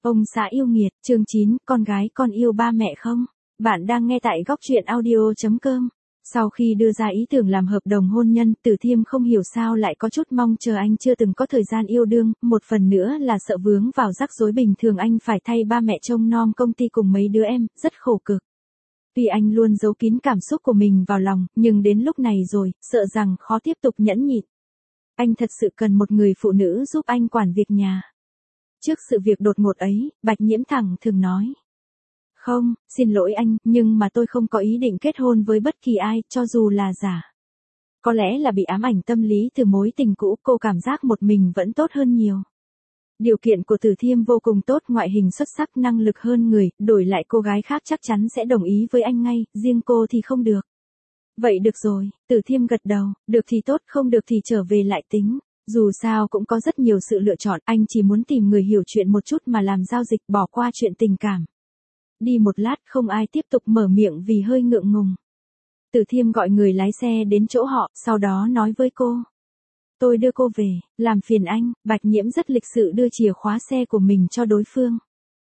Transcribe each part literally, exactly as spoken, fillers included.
Ông xã yêu nghiệt, chương chín, con gái con yêu ba mẹ không? Bạn đang nghe tại góc truyện audio chấm com. Sau khi đưa ra ý tưởng làm hợp đồng hôn nhân, Từ Thiêm không hiểu sao lại có chút mong chờ anh chưa từng có thời gian yêu đương, một phần nữa là sợ vướng vào rắc rối bình thường anh phải thay ba mẹ trông nom công ty cùng mấy đứa em, rất khổ cực. Tuy anh luôn giấu kín cảm xúc của mình vào lòng, nhưng đến lúc này rồi, sợ rằng khó tiếp tục nhẫn nhịn. Anh thật sự cần một người phụ nữ giúp anh quản việc nhà. Trước sự việc đột ngột ấy, Bạch Nhiễm thẳng thường nói. Không, xin lỗi anh, nhưng mà tôi không có ý định kết hôn với bất kỳ ai, cho dù là giả. Có lẽ là bị ám ảnh tâm lý từ mối tình cũ, cô cảm giác một mình vẫn tốt hơn nhiều. Điều kiện của Từ Thiêm vô cùng tốt, ngoại hình xuất sắc, năng lực hơn người, đổi lại cô gái khác chắc chắn sẽ đồng ý với anh ngay, riêng cô thì không được. Vậy được rồi, Từ Thiêm gật đầu, được thì tốt, không được thì trở về lại tính. Dù sao cũng có rất nhiều sự lựa chọn, anh chỉ muốn tìm người hiểu chuyện một chút mà làm giao dịch, bỏ qua chuyện tình cảm. Đi một lát không ai tiếp tục mở miệng vì hơi ngượng ngùng. Từ Thiêm gọi người lái xe đến chỗ họ, sau đó nói với cô. Tôi đưa cô về, làm phiền anh. Bạch Nhiễm rất lịch sự đưa chìa khóa xe của mình cho đối phương.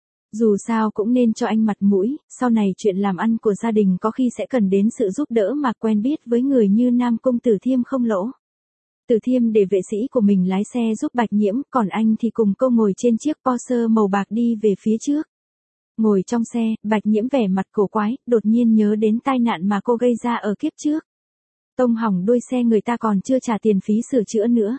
Dù sao cũng nên cho anh mặt mũi, sau này chuyện làm ăn của gia đình có khi sẽ cần đến sự giúp đỡ mà quen biết với người như Nam Cung Từ Thiêm không lỗ. Từ Thiêm để vệ sĩ của mình lái xe giúp Bạch Nhiễm, còn anh thì cùng cô ngồi trên chiếc Porsche màu bạc đi về phía trước. Ngồi trong xe, Bạch Nhiễm vẻ mặt cổ quái, đột nhiên nhớ đến tai nạn mà cô gây ra ở kiếp trước. Tông hỏng đuôi xe người ta còn chưa trả tiền phí sửa chữa nữa.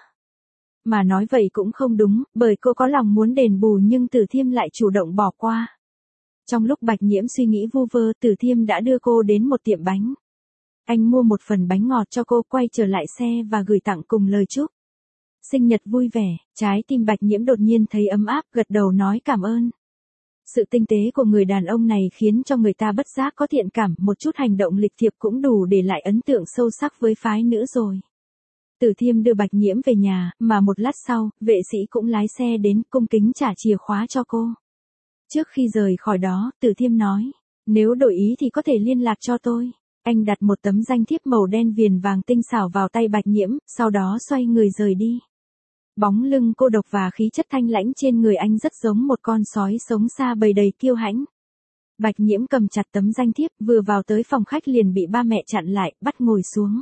Mà nói vậy cũng không đúng, bởi cô có lòng muốn đền bù nhưng Từ Thiêm lại chủ động bỏ qua. Trong lúc Bạch Nhiễm suy nghĩ vu vơ, Từ Thiêm đã đưa cô đến một tiệm bánh. Anh mua một phần bánh ngọt cho cô, quay trở lại xe và gửi tặng cùng lời chúc. Sinh nhật vui vẻ, trái tim Bạch Nhiễm đột nhiên thấy ấm áp, gật đầu nói cảm ơn. Sự tinh tế của người đàn ông này khiến cho người ta bất giác có thiện cảm, một chút hành động lịch thiệp cũng đủ để lại ấn tượng sâu sắc với phái nữ rồi. Từ Thiêm đưa Bạch Nhiễm về nhà, mà một lát sau, vệ sĩ cũng lái xe đến cung kính trả chìa khóa cho cô. Trước khi rời khỏi đó, Từ Thiêm nói, nếu đổi ý thì có thể liên lạc cho tôi. Anh đặt một tấm danh thiếp màu đen viền vàng tinh xảo vào tay Bạch Nhiễm, sau đó xoay người rời đi. Bóng lưng cô độc và khí chất thanh lãnh trên người anh rất giống một con sói sống xa bầy đầy kiêu hãnh. Bạch Nhiễm cầm chặt tấm danh thiếp, vừa vào tới phòng khách liền bị ba mẹ chặn lại, bắt ngồi xuống.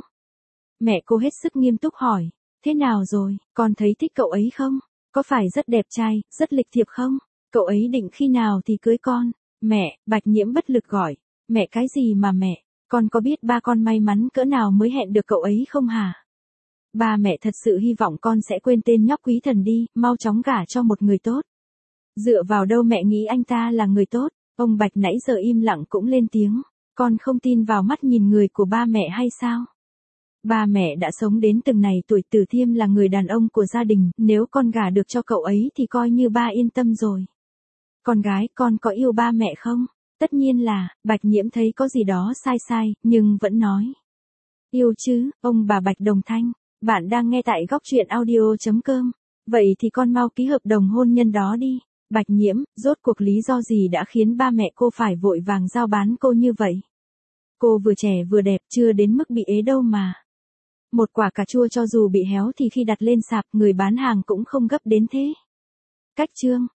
Mẹ cô hết sức nghiêm túc hỏi, thế nào rồi, con thấy thích cậu ấy không? Có phải rất đẹp trai, rất lịch thiệp không? Cậu ấy định khi nào thì cưới con? Mẹ, Bạch Nhiễm bất lực gọi, mẹ cái gì mà mẹ? Con có biết ba con may mắn cỡ nào mới hẹn được cậu ấy không hả? Ba mẹ thật sự hy vọng con sẽ quên tên nhóc quý thần đi, mau chóng gả cho một người tốt. Dựa vào đâu mẹ nghĩ anh ta là người tốt? Ông Bạch nãy giờ im lặng cũng lên tiếng. Con không tin vào mắt nhìn người của ba mẹ hay sao? Ba mẹ đã sống đến từng này tuổi, Từ Thiêm là người đàn ông của gia đình, nếu con gả được cho cậu ấy thì coi như ba yên tâm rồi. Con gái, con có yêu ba mẹ không? Tất nhiên là, Bạch Nhiễm thấy có gì đó sai sai, nhưng vẫn nói. Yêu chứ, ông bà Bạch đồng thanh. Bạn đang nghe tại góc truyện audio chấm com. Vậy thì con mau ký hợp đồng hôn nhân đó đi. Bạch Nhiễm, rốt cuộc lý do gì đã khiến ba mẹ cô phải vội vàng giao bán cô như vậy? Cô vừa trẻ vừa đẹp, chưa đến mức bị ế đâu mà. Một quả cà chua cho dù bị héo thì khi đặt lên sạp, người bán hàng cũng không gấp đến thế. Cách chương.